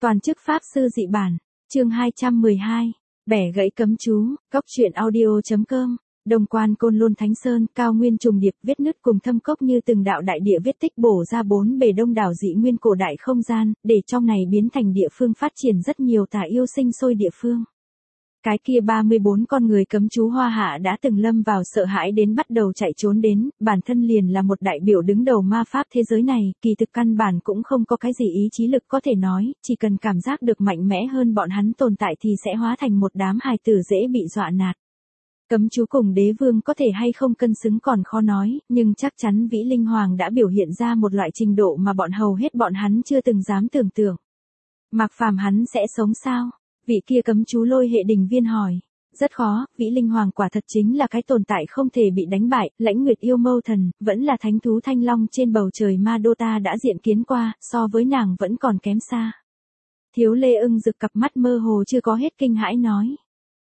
Toàn chức Pháp Sư Dị Bản, chương 212, bẻ gãy cấm chú, góc truyện audio.com, Đồng Quan Côn Lôn Thánh Sơn, cao nguyên trùng điệp, vết nứt cùng thâm cốc như từng đạo đại địa vết tích bổ ra bốn bề đông đảo dị nguyên cổ đại không gian, để trong này biến thành địa phương phát triển rất nhiều tà yêu sinh sôi địa phương. Cái kia 34 con người cấm chú Hoa Hạ đã từng lâm vào sợ hãi đến bắt đầu chạy trốn đến, bản thân liền là một đại biểu đứng đầu ma pháp thế giới này, kỳ thực căn bản cũng không có cái gì ý chí lực có thể nói, chỉ cần cảm giác được mạnh mẽ hơn bọn hắn tồn tại thì sẽ hóa thành một đám hài tử dễ bị dọa nạt. Cấm chú cùng đế vương có thể hay không cân xứng còn khó nói, nhưng chắc chắn Vĩ Linh Hoàng đã biểu hiện ra một loại trình độ mà hầu hết bọn hắn chưa từng dám tưởng tượng. Mạc Phàm hắn sẽ sống sao? Vị kia cấm chú Lôi Hệ Đình Viên hỏi. Rất khó, Vĩ Linh Hoàng quả thật chính là cái tồn tại không thể bị đánh bại, Lãnh Nguyệt Yêu Mâu Thần, vẫn là thánh thú thanh long trên bầu trời Ma Đô ta đã diện kiến qua, so với nàng vẫn còn kém xa. Thiếu Lê Ưng rực cặp mắt mơ hồ chưa có hết kinh hãi nói.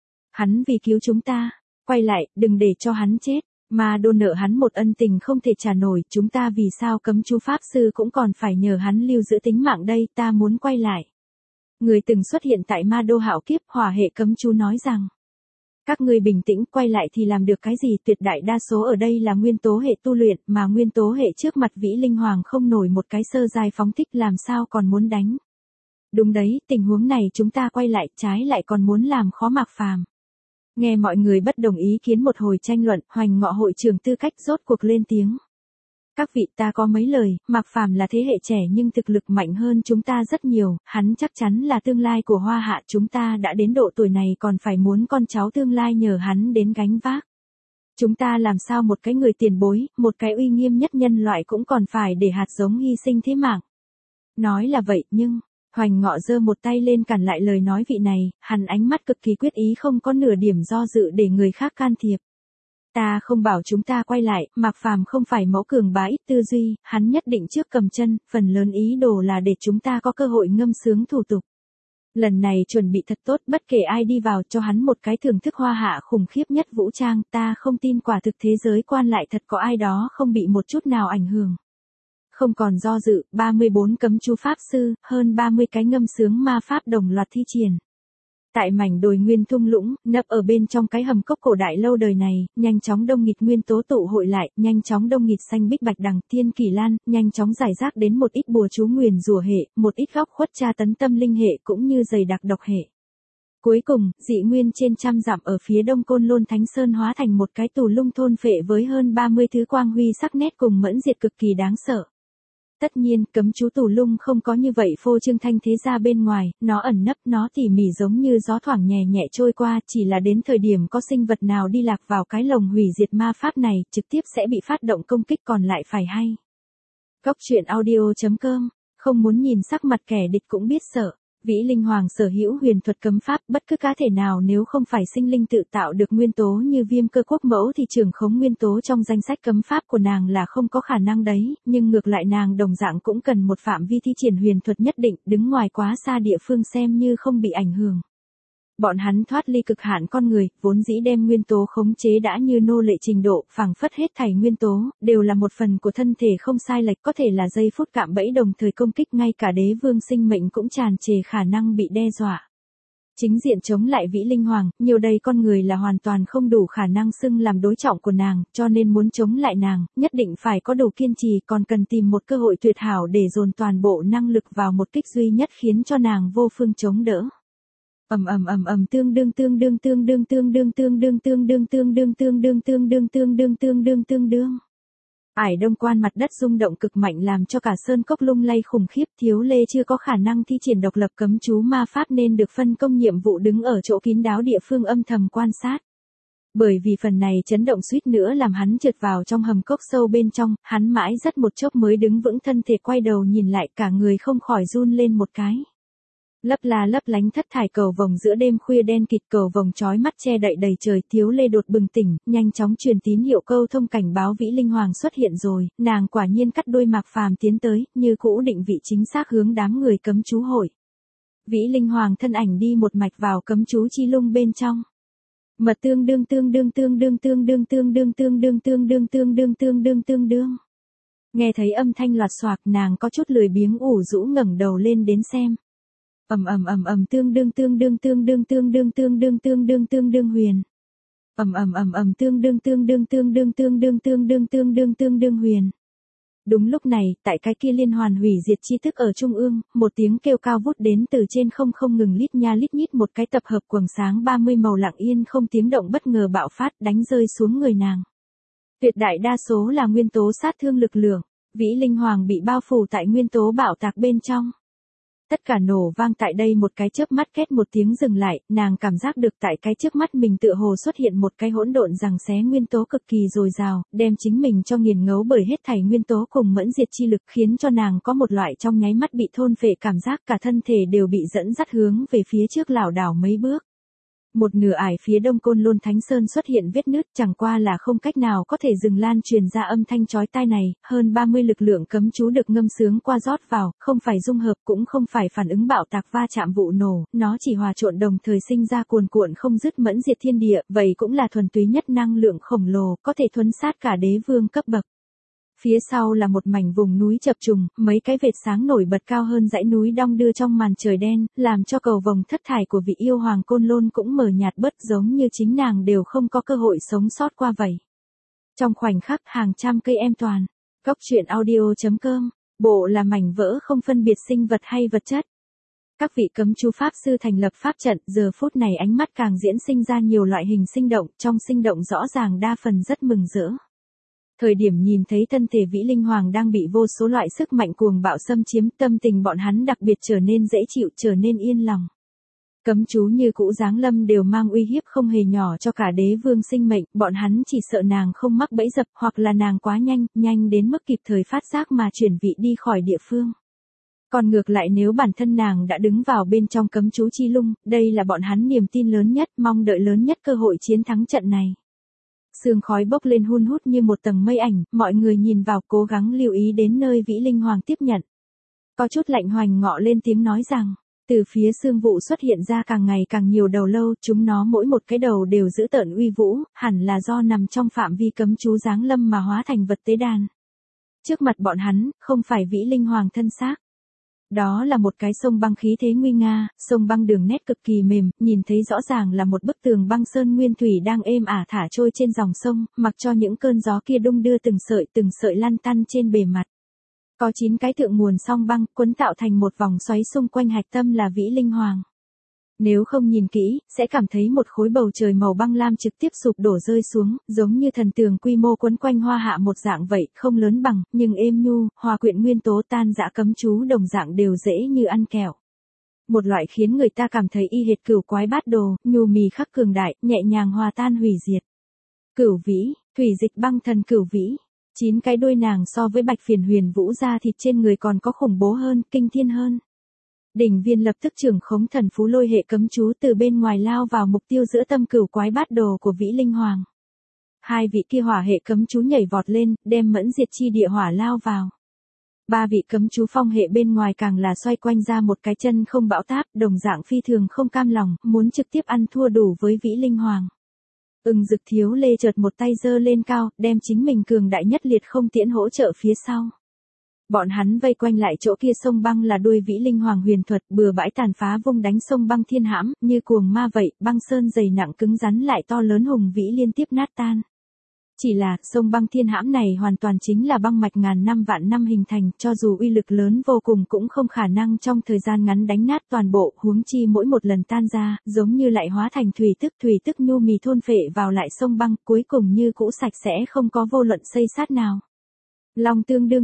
Hắn vì cứu chúng ta, quay lại, đừng để cho hắn chết, Ma Đô nợ hắn một ân tình không thể trả nổi, chúng ta vì sao cấm chú Pháp Sư cũng còn phải nhờ hắn lưu giữ tính mạng đây, ta muốn quay lại. Người từng xuất hiện tại Ma Đô hạo kiếp hỏa hệ cấm chú nói rằng. Các ngươi bình tĩnh, quay lại thì làm được cái gì, tuyệt đại đa số ở đây là nguyên tố hệ tu luyện, mà nguyên tố hệ trước mặt Vĩ Linh Hoàng không nổi một cái sơ giai phóng thích làm sao còn muốn đánh. Đúng đấy, tình huống này chúng ta quay lại, trái lại còn muốn làm khó Mạc Phàm. Nghe mọi người bất đồng ý kiến một hồi tranh luận, Hoành Ngọ hội trưởng tư cách rốt cuộc lên tiếng. Các vị, ta có mấy lời, Mạc Phàm là thế hệ trẻ nhưng thực lực mạnh hơn chúng ta rất nhiều, hắn chắc chắn là tương lai của Hoa Hạ, chúng ta đã đến độ tuổi này còn phải muốn con cháu tương lai nhờ hắn đến gánh vác. Chúng ta làm sao một cái người tiền bối, một cái uy nghiêm nhất nhân loại cũng còn phải để hạt giống hy sinh thế mạng. Nói là vậy nhưng, Hoành Ngọ giơ một tay lên cản lại lời nói vị này, hắn ánh mắt cực kỳ quyết ý không có nửa điểm do dự để người khác can thiệp. Ta không bảo chúng ta quay lại, Mạc Phàm không phải mẫu cường bá ít tư duy, hắn nhất định trước cầm chân, phần lớn ý đồ là để chúng ta có cơ hội ngâm sướng thủ tục. Lần này chuẩn bị thật tốt, bất kể ai đi vào cho hắn một cái thưởng thức Hoa Hạ khủng khiếp nhất vũ trang, ta không tin quả thực thế giới quan lại thật có ai đó không bị một chút nào ảnh hưởng. Không còn do dự, 34 cấm chú Pháp Sư, hơn 30 cái ngâm sướng ma pháp đồng loạt thi triển. Tại mảnh đồi nguyên thung lũng, nấp ở bên trong cái hầm cốc cổ đại lâu đời này, nhanh chóng đông nghịt nguyên tố tụ hội lại, nhanh chóng đông nghịt xanh bích bạch đằng, thiên kỳ lan, nhanh chóng giải rác đến một ít bùa chú nguyền rủa hệ, một ít góc khuất tra tấn tâm linh hệ cũng như dày đặc độc hệ. Cuối cùng, dị nguyên trên trăm dặm ở phía đông Côn Lôn Thánh Sơn hóa thành một cái tù lung thôn phệ với hơn 30 thứ quang huy sắc nét cùng mẫn diệt cực kỳ đáng sợ. Tất nhiên, cấm chú tù lung không có như vậy phô trương thanh thế ra bên ngoài, nó ẩn nấp, nó tỉ mỉ giống như gió thoảng nhẹ nhẹ trôi qua, chỉ là đến thời điểm có sinh vật nào đi lạc vào cái lồng hủy diệt ma pháp này, trực tiếp sẽ bị phát động công kích còn lại phải hay. Góc truyện audio.com, không muốn nhìn sắc mặt kẻ địch cũng biết sợ. Vĩ Linh Hoàng sở hữu huyền thuật cấm pháp, bất cứ cá thể nào nếu không phải sinh linh tự tạo được nguyên tố như Viêm Cơ Quốc mẫu thì trưởng khống nguyên tố trong danh sách cấm pháp của nàng là không có khả năng đấy, nhưng ngược lại nàng đồng dạng cũng cần một phạm vi thi triển huyền thuật nhất định, đứng ngoài quá xa địa phương xem như không bị ảnh hưởng. Bọn hắn thoát ly cực hạn con người, vốn dĩ đem nguyên tố khống chế đã như nô lệ trình độ, phảng phất hết thảy nguyên tố, đều là một phần của thân thể không sai lệch, có thể là giây phút cạm bẫy đồng thời công kích, ngay cả đế vương sinh mệnh cũng tràn trề khả năng bị đe dọa. Chính diện chống lại Vĩ Linh Hoàng, nhiều đây con người là hoàn toàn không đủ khả năng xưng làm đối trọng của nàng, cho nên muốn chống lại nàng, nhất định phải có đủ kiên trì, còn cần tìm một cơ hội tuyệt hảo để dồn toàn bộ năng lực vào một kích duy nhất khiến cho nàng vô phương chống đỡ. Tương đương. Ải Đông Quan mặt đất rung động cực mạnh làm cho cả sơn cốc lung lay khủng khiếp, Thiếu Lê chưa có khả năng thi triển độc lập cấm chú ma pháp nên được phân công nhiệm vụ đứng ở chỗ kín đáo địa phương âm thầm quan sát. Bởi vì phần này chấn động suýt nữa làm hắn trượt vào trong hầm cốc sâu bên trong, hắn mãi rất một chốc mới đứng vững thân thể quay đầu nhìn lại cả người không khỏi run lên một cái. Lấp la lấp lánh thất thải cầu vồng giữa đêm khuya đen kịt, cầu vồng chói mắt che đậy đầy trời, Thiếu Lê đột bừng tỉnh, nhanh chóng truyền tín hiệu câu thông cảnh báo Vĩ Linh Hoàng xuất hiện rồi, nàng quả nhiên cắt đuôi Mạc Phàm tiến tới, như cũ định vị chính xác hướng đám người cấm chú hội. Vĩ Linh Hoàng thân ảnh đi một mạch vào cấm chú chi lung bên trong. Mật tương đương. Nghe thấy âm thanh loạt xoạc nàng có chút lười biếng ủ rũ ngẩng đầu lên đến xem. Tương đương huyền. Tương đương huyền. Đúng lúc này, tại cái kia liên hoàn hủy diệt chi thức ở trung ương, một tiếng kêu cao vút đến từ trên không ngừng lít nha lít nhít, một cái tập hợp quầng sáng 30 màu lặng yên không tiếng động bất ngờ bạo phát đánh rơi xuống người nàng. Tuyệt đại đa số là nguyên tố sát thương lực lượng, Vĩ Linh Hoàng bị bao phủ tại nguyên tố bạo tạc bên trong. Tất cả nổ vang tại đây một cái chớp mắt, két một tiếng dừng lại, nàng cảm giác được tại cái trước mắt mình tựa hồ xuất hiện một cái hỗn độn giằng xé nguyên tố cực kỳ dồi dào, đem chính mình cho nghiền ngấu bởi hết thảy nguyên tố cùng mẫn diệt chi lực, khiến cho nàng có một loại trong nháy mắt bị thôn phệ cảm giác, cả thân thể đều bị dẫn dắt hướng về phía trước lảo đảo mấy bước. Một nửa ải phía đông Côn Lôn Thánh Sơn xuất hiện vết nứt, chẳng qua là không cách nào có thể dừng lan truyền ra âm thanh chói tai này, hơn 30 lực lượng cấm chú được ngâm sướng qua rót vào, không phải dung hợp cũng không phải phản ứng bạo tạc va chạm vụ nổ, nó chỉ hòa trộn đồng thời sinh ra cuồn cuộn không dứt mẫn diệt thiên địa, vậy cũng là thuần túy nhất năng lượng khổng lồ, có thể thuấn sát cả đế vương cấp bậc. Phía sau là một mảnh vùng núi chập trùng, mấy cái vệt sáng nổi bật cao hơn dãy núi đong đưa trong màn trời đen, làm cho cầu vồng thất thải của vị yêu hoàng Côn Lôn cũng mờ nhạt bớt, giống như chính nàng đều không có cơ hội sống sót qua vậy. Trong khoảnh khắc, hàng trăm cây em toàn. Góc truyện audio.com, bộ là mảnh vỡ không phân biệt sinh vật hay vật chất. Các vị cấm chú pháp sư thành lập pháp trận, giờ phút này ánh mắt càng diễn sinh ra nhiều loại hình sinh động, trong sinh động rõ ràng đa phần rất mừng rỡ. Thời điểm nhìn thấy thân thể Vĩ Linh Hoàng đang bị vô số loại sức mạnh cuồng bạo xâm chiếm, tâm tình bọn hắn đặc biệt trở nên dễ chịu, trở nên yên lòng. Cấm chú như cũ giáng lâm đều mang uy hiếp không hề nhỏ cho cả đế vương sinh mệnh, bọn hắn chỉ sợ nàng không mắc bẫy dập, hoặc là nàng quá nhanh đến mức kịp thời phát giác mà chuyển vị đi khỏi địa phương. Còn ngược lại nếu bản thân nàng đã đứng vào bên trong cấm chú chi lung, đây là bọn hắn niềm tin lớn nhất, mong đợi lớn nhất cơ hội chiến thắng trận này. Sương khói bốc lên hun hút như một tầng mây ảnh, mọi người nhìn vào cố gắng lưu ý đến nơi Vĩ Linh Hoàng tiếp nhận. Có chút lạnh hoành ngọ lên tiếng nói rằng, từ phía sương vụ xuất hiện ra càng ngày càng nhiều đầu lâu, chúng nó mỗi một cái đầu đều giữ tợn uy vũ, hẳn là do nằm trong phạm vi cấm chú giáng lâm mà hóa thành vật tế đàn. Trước mặt bọn hắn, không phải Vĩ Linh Hoàng thân xác. Đó là một cái sông băng khí thế nguy nga, sông băng đường nét cực kỳ mềm, nhìn thấy rõ ràng là một bức tường băng sơn nguyên thủy đang êm ả thả trôi trên dòng sông, mặc cho những cơn gió kia đung đưa từng sợi lăn tăn trên bề mặt. Có 9 cái thượng nguồn song băng, quấn tạo thành một vòng xoáy xung quanh hạch tâm là Vĩ Linh Hoàng. Nếu không nhìn kỹ, sẽ cảm thấy một khối bầu trời màu băng lam trực tiếp sụp đổ rơi xuống, giống như thần tường quy mô quấn quanh hoa hạ một dạng vậy, không lớn bằng, nhưng êm nhu, hòa quyện nguyên tố tan dã cấm chú đồng dạng đều dễ như ăn kẹo. Một loại khiến người ta cảm thấy y hệt cửu quái bát đồ, nhu mì khắc cường đại, nhẹ nhàng hòa tan hủy diệt. Cửu vĩ, thủy dịch băng thần cửu vĩ. 9 cái đuôi nàng so với Bạch Phiền Huyền Vũ da thịt trên người còn có khủng bố hơn, kinh thiên hơn. Đỉnh viên lập tức trưởng khống thần phú lôi hệ cấm chú từ bên ngoài lao vào mục tiêu giữa tâm cửu quái bát đồ của Vĩ Linh Hoàng. 2 vị kia hỏa hệ cấm chú nhảy vọt lên, đem mẫn diệt chi địa hỏa lao vào. 3 vị cấm chú phong hệ bên ngoài càng là xoay quanh ra một cái chân không bão táp, đồng dạng phi thường không cam lòng, muốn trực tiếp ăn thua đủ với Vĩ Linh Hoàng. Dực thiếu lê chợt một tay giơ lên cao, đem chính mình cường đại nhất liệt không tiễn hỗ trợ phía sau. Bọn hắn vây quanh lại chỗ kia sông băng là đuôi Vĩ Linh Hoàng huyền thuật, bừa bãi tàn phá vung đánh sông băng thiên hãm, như cuồng ma vậy, băng sơn dày nặng cứng rắn lại to lớn hùng vĩ liên tiếp nát tan. Chỉ là, sông băng thiên hãm này hoàn toàn chính là băng mạch ngàn năm vạn năm hình thành, cho dù uy lực lớn vô cùng cũng không khả năng trong thời gian ngắn đánh nát toàn bộ, huống chi mỗi một lần tan ra, giống như lại hóa thành thủy tức nhu mì thôn phệ vào lại sông băng, cuối cùng như cũ sạch sẽ không có vô luận xây sát nào. Long tương đương.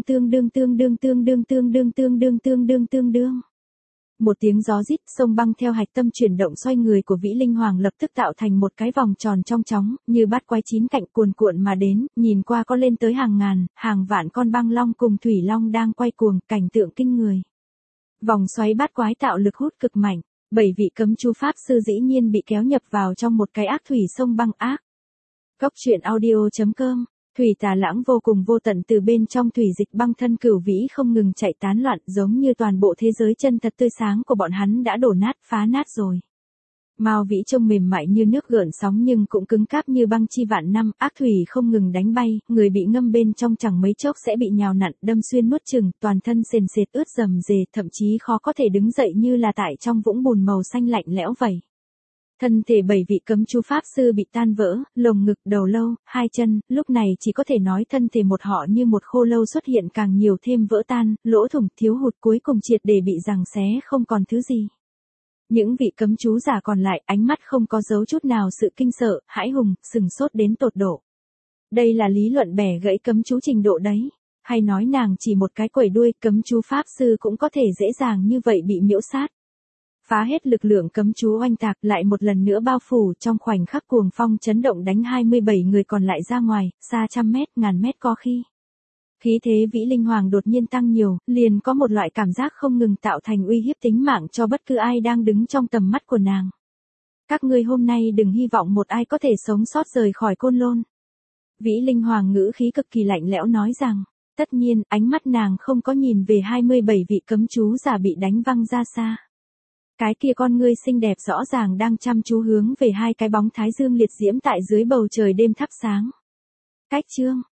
Một tiếng gió rít, sông băng theo hạch tâm chuyển động xoay người của Vĩ Linh Hoàng lập tức tạo thành một cái vòng tròn trong chóng, như bát quái 9 cạnh cuồn cuộn mà đến, nhìn qua có lên tới hàng ngàn, hàng vạn con băng long cùng thủy long đang quay cuồng, cảnh tượng kinh người. Vòng xoáy bát quái tạo lực hút cực mạnh, 7 vị cấm chú pháp sư dĩ nhiên bị kéo nhập vào trong một cái ác thủy sông băng ác. Góc truyện audio.com. Thủy tà lãng vô cùng vô tận từ bên trong thủy dịch băng thân cửu vĩ không ngừng chạy tán loạn, giống như toàn bộ thế giới chân thật tươi sáng của bọn hắn đã đổ nát phá nát rồi. Mao Vĩ trông mềm mại như nước gợn sóng nhưng cũng cứng cáp như băng chi vạn năm, ác thủy không ngừng đánh bay, người bị ngâm bên trong chẳng mấy chốc sẽ bị nhào nặn, đâm xuyên nuốt chừng, toàn thân sền sệt ướt rầm rề, thậm chí khó có thể đứng dậy như là tại trong vũng bùn màu xanh lạnh lẽo vậy. Thân thể 7 vị cấm chú pháp sư bị tan vỡ, lồng ngực, đầu lâu, hai chân, lúc này chỉ có thể nói thân thể một họ như một khô lâu xuất hiện càng nhiều thêm vỡ tan, lỗ thủng, thiếu hụt cuối cùng triệt để bị giằng xé không còn thứ gì. Những vị cấm chú giả còn lại, ánh mắt không có dấu chút nào sự kinh sợ, hãi hùng, sừng sốt đến tột độ. Đây là lý luận bẻ gãy cấm chú trình độ đấy. Hay nói nàng chỉ một cái quẩy đuôi, cấm chú pháp sư cũng có thể dễ dàng như vậy bị miễu sát. Phá hết lực lượng cấm chú oanh tạc lại một lần nữa bao phủ, trong khoảnh khắc cuồng phong chấn động đánh 27 người còn lại ra ngoài, xa trăm mét, ngàn mét có khi. Khí thế Vĩ Linh Hoàng đột nhiên tăng nhiều, liền có một loại cảm giác không ngừng tạo thành uy hiếp tính mạng cho bất cứ ai đang đứng trong tầm mắt của nàng. Các ngươi hôm nay đừng hy vọng một ai có thể sống sót rời khỏi Côn Lôn. Vĩ Linh Hoàng ngữ khí cực kỳ lạnh lẽo nói rằng, tất nhiên, ánh mắt nàng không có nhìn về 27 vị cấm chú giả bị đánh văng ra xa. Cái kia con ngươi xinh đẹp rõ ràng đang chăm chú hướng về hai cái bóng thái dương liệt diễm tại dưới bầu trời đêm thắp sáng. Cách chương